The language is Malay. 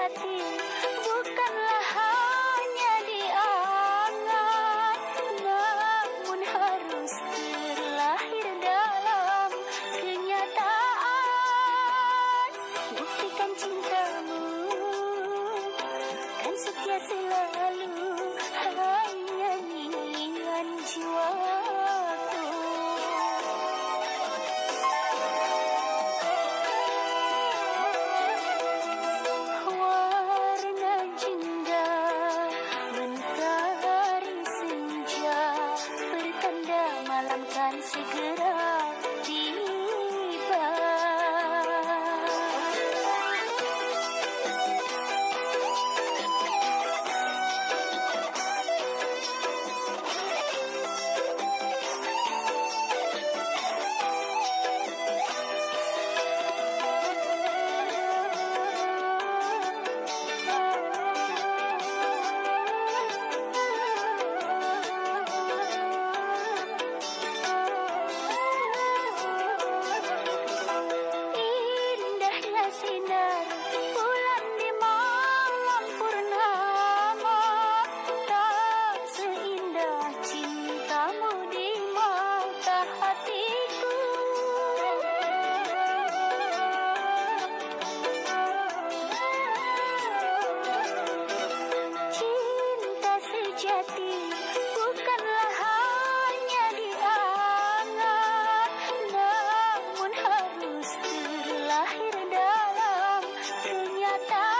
sejati bukanlah hanya diangan, namun harus terlahir dalam kenyataan. Buktikan cintamu kan setia selalu, hai nyanyian jiwaku. Warna jingga mentari senja, pertanda malam kan segera tiba. Indahnya sinar bulan di malam purnama, tak seindah cintamu di mata hatiku. Cinta sejati bukanlah hanya diangan, namun harus terlahir dalam kenyataan.